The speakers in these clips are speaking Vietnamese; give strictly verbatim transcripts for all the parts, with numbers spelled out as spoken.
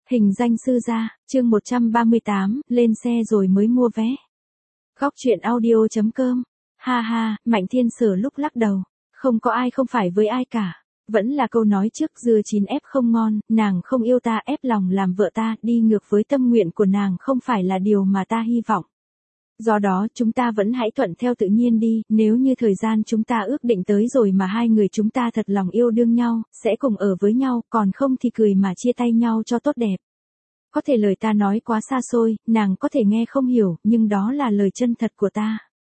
Hình danh sư gia, chương một trăm ba mươi tám, lên xe rồi mới mua vé. Góc truyện audio chấm com. Ha ha, Mạnh Thiên Sở lúc lắc đầu. Không có ai không phải với ai cả. Vẫn là câu nói trước, dưa chín ép không ngon, nàng không yêu ta ép lòng làm vợ ta, đi ngược với tâm nguyện của nàng không phải là điều mà ta hy vọng. Do đó chúng ta vẫn hãy thuận theo tự nhiên đi, nếu như thời gian chúng ta ước định tới rồi mà hai người chúng ta thật lòng yêu đương nhau, sẽ cùng ở với nhau, còn không thì cười mà chia tay nhau cho tốt đẹp. Có thể lời ta nói quá xa xôi, nàng có thể nghe không hiểu, nhưng đó là lời chân thật của ta.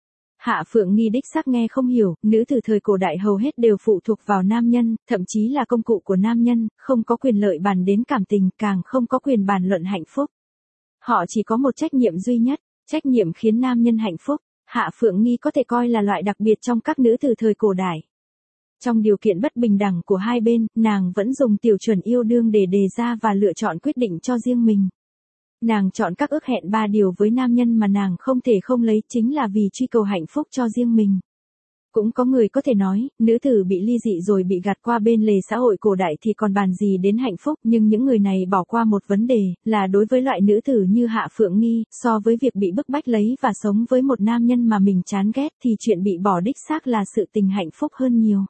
Hạ Phượng Nghi đích xác nghe không hiểu, nữ từ thời cổ đại hầu hết đều phụ thuộc vào nam nhân, thậm chí là công cụ của nam nhân, không có quyền lợi bàn đến cảm tình, càng không có quyền bàn luận hạnh phúc. Họ chỉ có một trách nhiệm duy nhất, trách nhiệm khiến nam nhân hạnh phúc. Hạ Phượng Nghi có thể coi là loại đặc biệt trong các nữ từ thời cổ đại. Trong điều kiện bất bình đẳng của hai bên, nàng vẫn dùng tiêu chuẩn yêu đương để đề ra và lựa chọn quyết định cho riêng mình. Nàng chọn các ước hẹn ba điều với nam nhân mà nàng không thể không lấy, chính là vì truy cầu hạnh phúc cho riêng mình. Cũng có người có thể nói, nữ tử bị ly dị rồi bị gạt qua bên lề xã hội cổ đại thì còn bàn gì đến hạnh phúc, nhưng những người này bỏ qua một vấn đề, là đối với loại nữ tử như Hạ Phượng Nghi, so với việc bị bức bách lấy và sống với một nam nhân mà mình chán ghét thì chuyện bị bỏ đích xác là sự tình hạnh phúc hơn nhiều.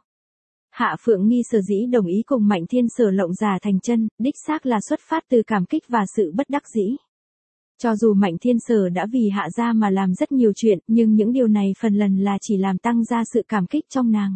Hạ Phượng Nghi sở dĩ đồng ý cùng Mạnh Thiên Sở lộng già thành chân, đích xác là xuất phát từ cảm kích và sự bất đắc dĩ. Cho dù Mạnh Thiên Sở đã vì Hạ gia mà làm rất nhiều chuyện, nhưng những điều này phần lần là chỉ làm tăng ra sự cảm kích trong nàng.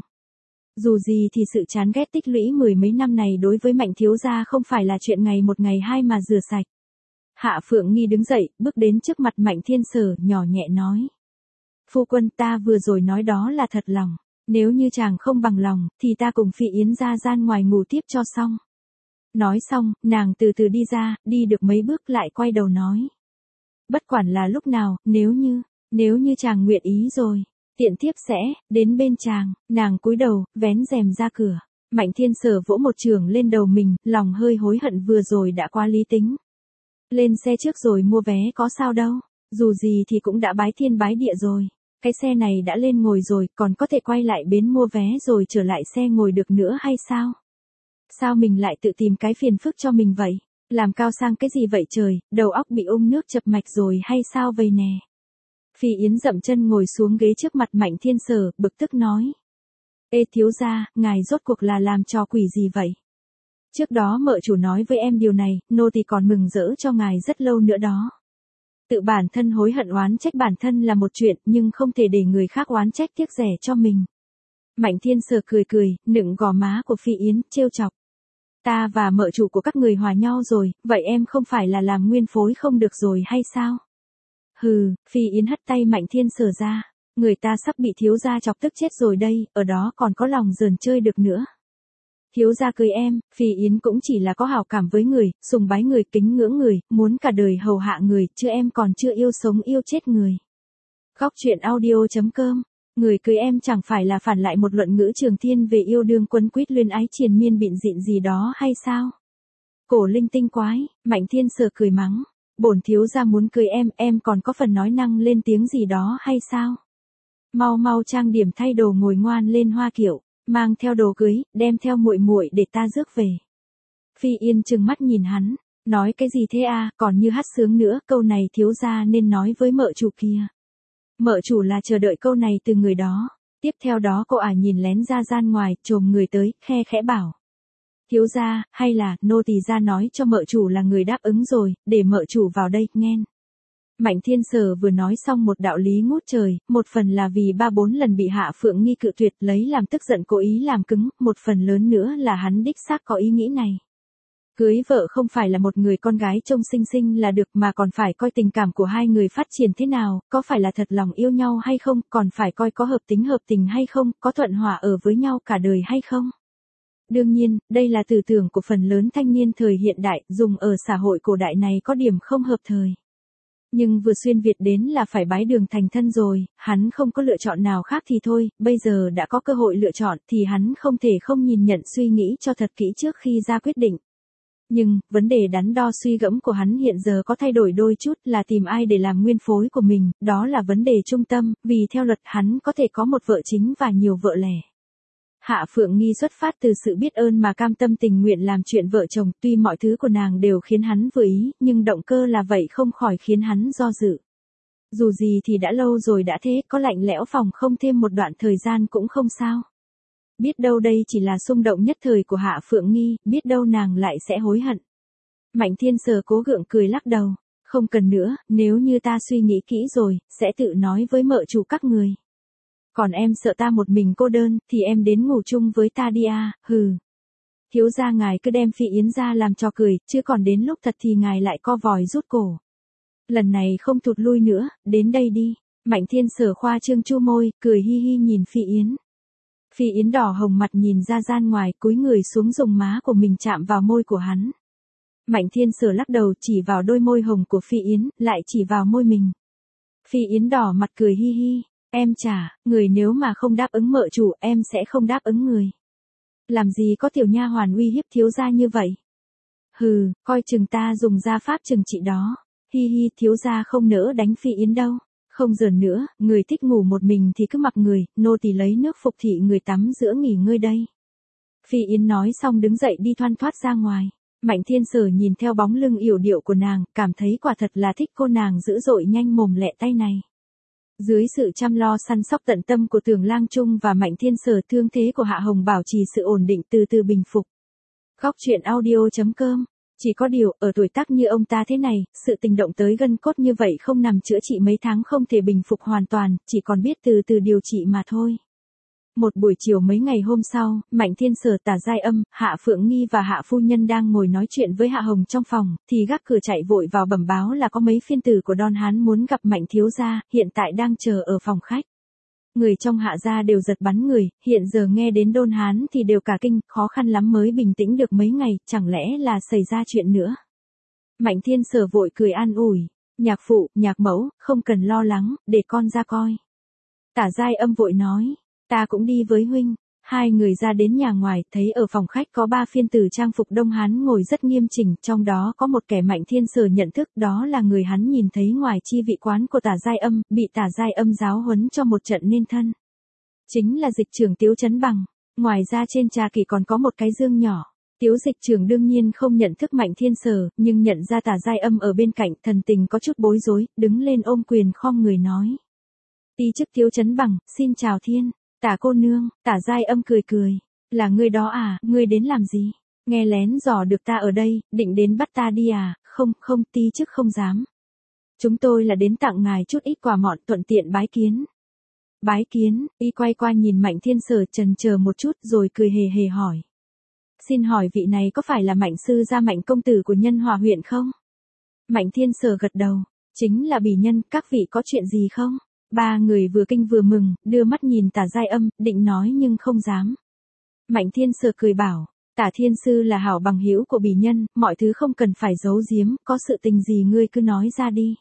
Dù gì thì sự chán ghét tích lũy mười mấy năm này đối với Mạnh thiếu gia không phải là chuyện ngày một ngày hai mà rửa sạch. Hạ Phượng Nghi đứng dậy, bước đến trước mặt Mạnh Thiên Sở, nhỏ nhẹ nói: "Phu quân, ta vừa rồi nói đó là thật lòng. Nếu như chàng không bằng lòng, thì ta cùng Phi Yến ra gian ngoài ngủ tiếp cho xong." Nói xong, nàng từ từ đi ra, đi được mấy bước lại quay đầu nói: "Bất quản là lúc nào, nếu như, nếu như chàng nguyện ý rồi, tiện thiếp sẽ đến bên chàng." Nàng cúi đầu, vén rèm ra cửa. Mạnh Thiên Sở vỗ một chưởng lên đầu mình, lòng hơi hối hận vừa rồi đã quá lý tính. Lên xe trước rồi mua vé có sao đâu, dù gì thì cũng đã bái thiên bái địa rồi. Cái xe này đã lên ngồi rồi, còn có thể quay lại bến mua vé rồi trở lại xe ngồi được nữa hay sao? Sao mình lại tự tìm cái phiền phức cho mình vậy? Làm cao sang cái gì vậy trời, đầu óc bị ung nước chập mạch rồi hay sao vậy nè? Phi Yến dậm chân ngồi xuống ghế trước mặt Mạnh Thiên Sở, bực tức nói: "Ê thiếu gia, ngài rốt cuộc là làm trò quỷ gì vậy? Trước đó mợ chủ nói với em điều này, nô tỳ còn mừng rỡ cho ngài rất lâu nữa đó. Tự bản thân hối hận oán trách bản thân là một chuyện, nhưng không thể để người khác oán trách tiếc rẻ cho mình." Mạnh Thiên Sở cười cười, nựng gò má của Phi Yến, trêu chọc: "Ta và mợ chủ của các người hòa nhau rồi, vậy em không phải là làm nguyên phối không được rồi hay sao?" "Hừ." Phi Yến hất tay Mạnh Thiên Sở ra: "Người ta sắp bị thiếu gia chọc tức chết rồi đây, ở đó còn có lòng giỡn chơi được nữa. Thiếu gia cưới em." Phi Yến cũng chỉ là có hảo cảm với người, sùng bái người, kính ngưỡng người, muốn cả đời hầu hạ người, chứ em còn chưa yêu sống yêu chết người. Góc truyện audio chấm com. Người cưới em chẳng phải là phản lại một luận ngữ trường thiên về yêu đương quấn quýt luyến ái triền miên bịn dịn gì đó hay sao? Cổ linh tinh quái. Mạnh Thiên Sở cười mắng: "Bổn thiếu gia muốn cưới em, em còn có phần nói năng lên tiếng gì đó hay sao? Mau mau trang điểm thay đồ ngồi ngoan lên hoa kiệu, mang theo đồ cưới, đem theo muội muội để ta rước về." Phi Yên trừng mắt nhìn hắn, nói: "Cái gì thế à, còn như hát sướng nữa, câu này thiếu gia nên nói với mợ chủ kia." Mợ chủ là chờ đợi câu này từ người đó. Tiếp theo đó cô ả nhìn lén ra gian ngoài, chồm người tới, khe khẽ bảo: "Thiếu gia, hay là, nô tỳ ra nói cho mợ chủ là người đáp ứng rồi, để mợ chủ vào đây, nghen." Mạnh Thiên Sở vừa nói xong một đạo lý ngút trời, một phần là vì ba bốn lần bị Hạ Phượng Nghi cự tuyệt lấy làm tức giận cố ý làm cứng, một phần lớn nữa là hắn đích xác có ý nghĩ này. Cưới vợ không phải là một người con gái trông xinh xinh là được, mà còn phải coi tình cảm của hai người phát triển thế nào, có phải là thật lòng yêu nhau hay không, còn phải coi có hợp tính hợp tình hay không, có thuận hòa ở với nhau cả đời hay không. Đương nhiên, đây là tư tưởng của phần lớn thanh niên thời hiện đại, dùng ở xã hội cổ đại này có điểm không hợp thời. Nhưng vừa xuyên Việt đến là phải bái đường thành thân rồi, hắn không có lựa chọn nào khác thì thôi, bây giờ đã có cơ hội lựa chọn thì hắn không thể không nhìn nhận suy nghĩ cho thật kỹ trước khi ra quyết định. Nhưng, vấn đề đắn đo suy gẫm của hắn hiện giờ có thay đổi đôi chút, là tìm ai để làm nguyên phối của mình, đó là vấn đề trung tâm, vì theo luật hắn có thể có một vợ chính và nhiều vợ lẻ. Hạ Phượng Nghi xuất phát từ sự biết ơn mà cam tâm tình nguyện làm chuyện vợ chồng, tuy mọi thứ của nàng đều khiến hắn vừa ý, nhưng động cơ là vậy không khỏi khiến hắn do dự. Dù gì thì đã lâu rồi đã thế, có lạnh lẽo phòng không thêm một đoạn thời gian cũng không sao. Biết đâu đây chỉ là xung động nhất thời của Hạ Phượng Nghi, biết đâu nàng lại sẽ hối hận. Mạnh Thiên Sở cố gượng cười lắc đầu, không cần nữa, nếu như ta suy nghĩ kỹ rồi, sẽ tự nói với mợ chủ các người. Còn em sợ ta một mình cô đơn, thì em đến ngủ chung với ta đi à, hừ. Thiếu gia ngài cứ đem Phi Yến ra làm trò cười, chứ còn đến lúc thật thì ngài lại co vòi rút cổ. Lần này không thụt lui nữa, đến đây đi. Mạnh Thiên Sở khoa trương chu môi, cười hi hi nhìn Phi Yến. Phi Yến đỏ hồng mặt nhìn ra gian ngoài, cúi người xuống dùng má của mình chạm vào môi của hắn. Mạnh Thiên Sở lắc đầu chỉ vào đôi môi hồng của Phi Yến, lại chỉ vào môi mình. Phi Yến đỏ mặt cười hi hi, em chả, người nếu mà không đáp ứng mợ chủ, em sẽ không đáp ứng người. Làm gì có tiểu nha hoàn uy hiếp thiếu gia như vậy? Hừ, coi chừng ta dùng gia pháp trừng trị đó. Hi hi, thiếu gia không nỡ đánh Phi Yến đâu. Không giỡn nữa, người thích ngủ một mình thì cứ mặc người, nô tỳ lấy nước phục thị người tắm giữa nghỉ ngơi đây. Phi Yến nói xong đứng dậy đi thoăn thoắt ra ngoài. Mạnh Thiên Sở nhìn theo bóng lưng yểu điệu của nàng, cảm thấy quả thật là thích cô nàng dữ dội nhanh mồm lẹ tay này. Dưới sự chăm lo săn sóc tận tâm của Tưởng Lang Trung và Mạnh Thiên Sở, thương thế của Hạ Hồng bảo trì sự ổn định từ từ bình phục. Góc truyện audio chấm com. Chỉ có điều, ở tuổi tác như ông ta thế này, sự tình động tới gân cốt như vậy không nằm chữa trị mấy tháng không thể bình phục hoàn toàn, chỉ còn biết từ từ điều trị mà thôi. Một buổi chiều mấy ngày hôm sau, Mạnh Thiên Sở, Tả Giai Âm, Hạ Phượng Nghi và Hạ Phu Nhân đang ngồi nói chuyện với Hạ Hồng trong phòng, thì gác cửa chạy vội vào bẩm báo là có mấy phiên tử của Don Hán muốn gặp Mạnh thiếu gia, hiện tại đang chờ ở phòng khách. Người trong Hạ gia đều giật bắn người, hiện giờ nghe đến Don Hán thì đều cả kinh, khó khăn lắm mới bình tĩnh được mấy ngày, chẳng lẽ là xảy ra chuyện nữa. Mạnh Thiên Sở vội cười an ủi, nhạc phụ, nhạc mẫu, không cần lo lắng, để con ra coi. Tả Giai Âm vội nói, ta cũng đi với huynh. Hai người ra đến nhà ngoài, thấy ở phòng khách có ba phiên tử trang phục Đông Hán ngồi rất nghiêm chỉnh, trong đó có một kẻ Mạnh Thiên Sở nhận thức, đó là người hắn nhìn thấy ngoài chi vị quán của Tả Giai Âm, bị Tả Giai Âm giáo huấn cho một trận nên thân. Chính là dịch trưởng Tiếu Chấn Bằng. Ngoài ra trên trà kỷ còn có một cái dương nhỏ. Tiếu dịch trưởng đương nhiên không nhận thức Mạnh Thiên Sở, nhưng nhận ra Tả Giai Âm ở bên cạnh, thần tình có chút bối rối, đứng lên ôm quyền khom người nói. Ti chức Tiếu Chấn Bằng, xin chào thiên. Tả cô nương, Tả Giai Âm cười cười, là ngươi đó à, ngươi đến làm gì? Nghe lén dò được ta ở đây, định đến bắt ta đi à? Không, không, ti chức không dám. Chúng tôi là đến tặng ngài chút ít quà mọn, thuận tiện bái kiến. Bái kiến, y quay qua nhìn Mạnh Thiên Sở chần chờ một chút rồi cười hề hề hỏi. Xin hỏi vị này có phải là Mạnh sư gia Mạnh công tử của Nhân Hòa huyện không? Mạnh Thiên Sở gật đầu, chính là bỉ nhân, các vị có chuyện gì không? Ba người vừa kinh vừa mừng, đưa mắt nhìn Tả Giai Âm, định nói nhưng không dám. Mạnh Thiên Sở cười bảo, Tả Thiên Sư là hảo bằng hữu của bỉ nhân, mọi thứ không cần phải giấu giếm, có sự tình gì ngươi cứ nói ra đi.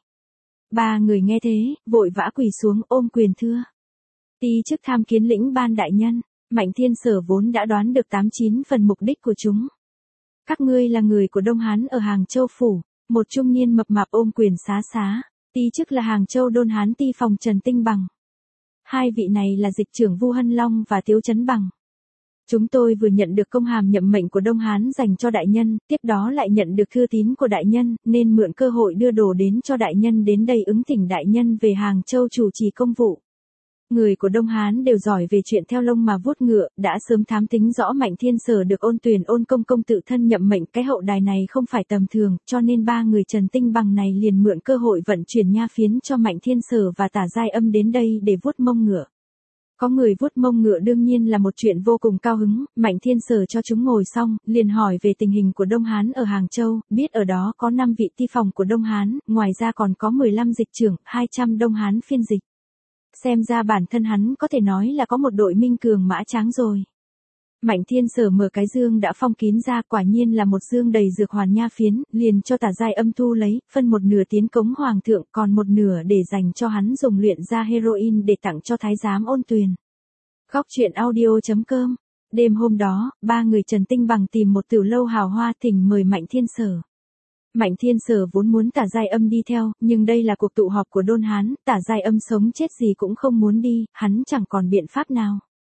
Ba người nghe thế, vội vã quỳ xuống ôm quyền thưa. Ti chức tham kiến lĩnh ban đại nhân. Mạnh Thiên Sở vốn đã đoán được tám chín phần mục đích của chúng. Các ngươi là người của Đông Hán ở Hàng Châu Phủ, một trung niên mập mạp ôm quyền xá xá. Ti chức là Hàng Châu Đôn Hán ti phòng Trần Tinh Bằng. Hai vị này là dịch trưởng Vu Hân Long và Tiếu Chấn Bằng. Chúng tôi vừa nhận được công hàm nhậm mệnh của Đông Hán dành cho đại nhân, tiếp đó lại nhận được thư tín của đại nhân, nên mượn cơ hội đưa đồ đến cho đại nhân đến đây ứng thỉnh đại nhân về Hàng Châu chủ trì công vụ. Người của Đông Hán đều giỏi về chuyện theo lông mà vuốt ngựa, đã sớm thám tính rõ Mạnh Thiên Sở được ôn tuyển ôn công công tự thân nhậm mệnh, cái hậu đài này không phải tầm thường, cho nên ba người Trần Tinh Bằng này liền mượn cơ hội vận chuyển nha phiến cho Mạnh Thiên Sở và Tả Giai Âm đến đây để vuốt mông ngựa. Có người vuốt mông ngựa đương nhiên là một chuyện vô cùng cao hứng, Mạnh Thiên Sở cho chúng ngồi xong, liền hỏi về tình hình của Đông Hán ở Hàng Châu, biết ở đó có năm vị ti phòng của Đông Hán, ngoài ra còn có mười lăm dịch trưởng, hai trăm Đông Hán phiên dịch. Xem ra bản thân hắn có thể nói là có một đội minh cường mã tráng rồi. Mạnh Thiên Sở mở cái dương đã phong kín ra, quả nhiên là một dương đầy dược hoàn nha phiến, liền cho Tả Giai Âm thu lấy, phân một nửa tiến cống hoàng thượng, còn một nửa để dành cho hắn dùng luyện ra heroin để tặng cho thái giám Ôn Tuyền. Góc truyện audio chấm com. Đêm hôm đó, ba người Trần Tinh Bằng tìm một tiểu lâu hào hoa thỉnh mời Mạnh Thiên Sở. Mạnh Thiên Sở vốn muốn Tả Giai Âm đi theo, nhưng đây là cuộc tụ họp của Đôn Hán, Tả Giai Âm sống chết gì cũng không muốn đi, hắn chẳng còn biện pháp nào.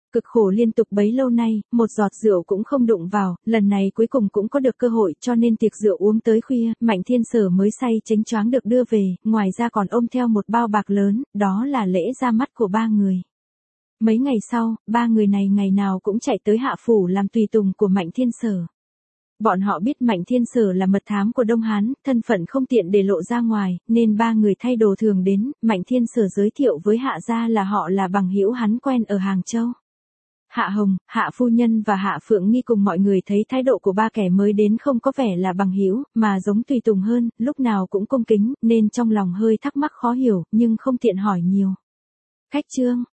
Cực khổ liên tục bấy lâu nay, một giọt rượu cũng không đụng vào, lần này cuối cùng cũng có được cơ hội cho nên tiệc rượu uống tới khuya, Mạnh Thiên Sở mới say chánh choáng được đưa về, ngoài ra còn ôm theo một bao bạc lớn, đó là lễ ra mắt của ba người. Mấy ngày sau, ba người này ngày nào cũng chạy tới Hạ Phủ làm tùy tùng của Mạnh Thiên Sở. Bọn họ biết Mạnh Thiên Sở là mật thám của Đông Hán, thân phận không tiện để lộ ra ngoài, nên ba người thay đồ thường đến, Mạnh Thiên Sở giới thiệu với Hạ gia là họ là bằng hữu hắn quen ở Hàng Châu. Hạ Hồng, Hạ Phu Nhân và Hạ Phượng Nghi cùng mọi người thấy thái độ của ba kẻ mới đến không có vẻ là bằng hữu, mà giống tùy tùng hơn, lúc nào cũng cung kính, nên trong lòng hơi thắc mắc khó hiểu, nhưng không tiện hỏi nhiều. Khách Trương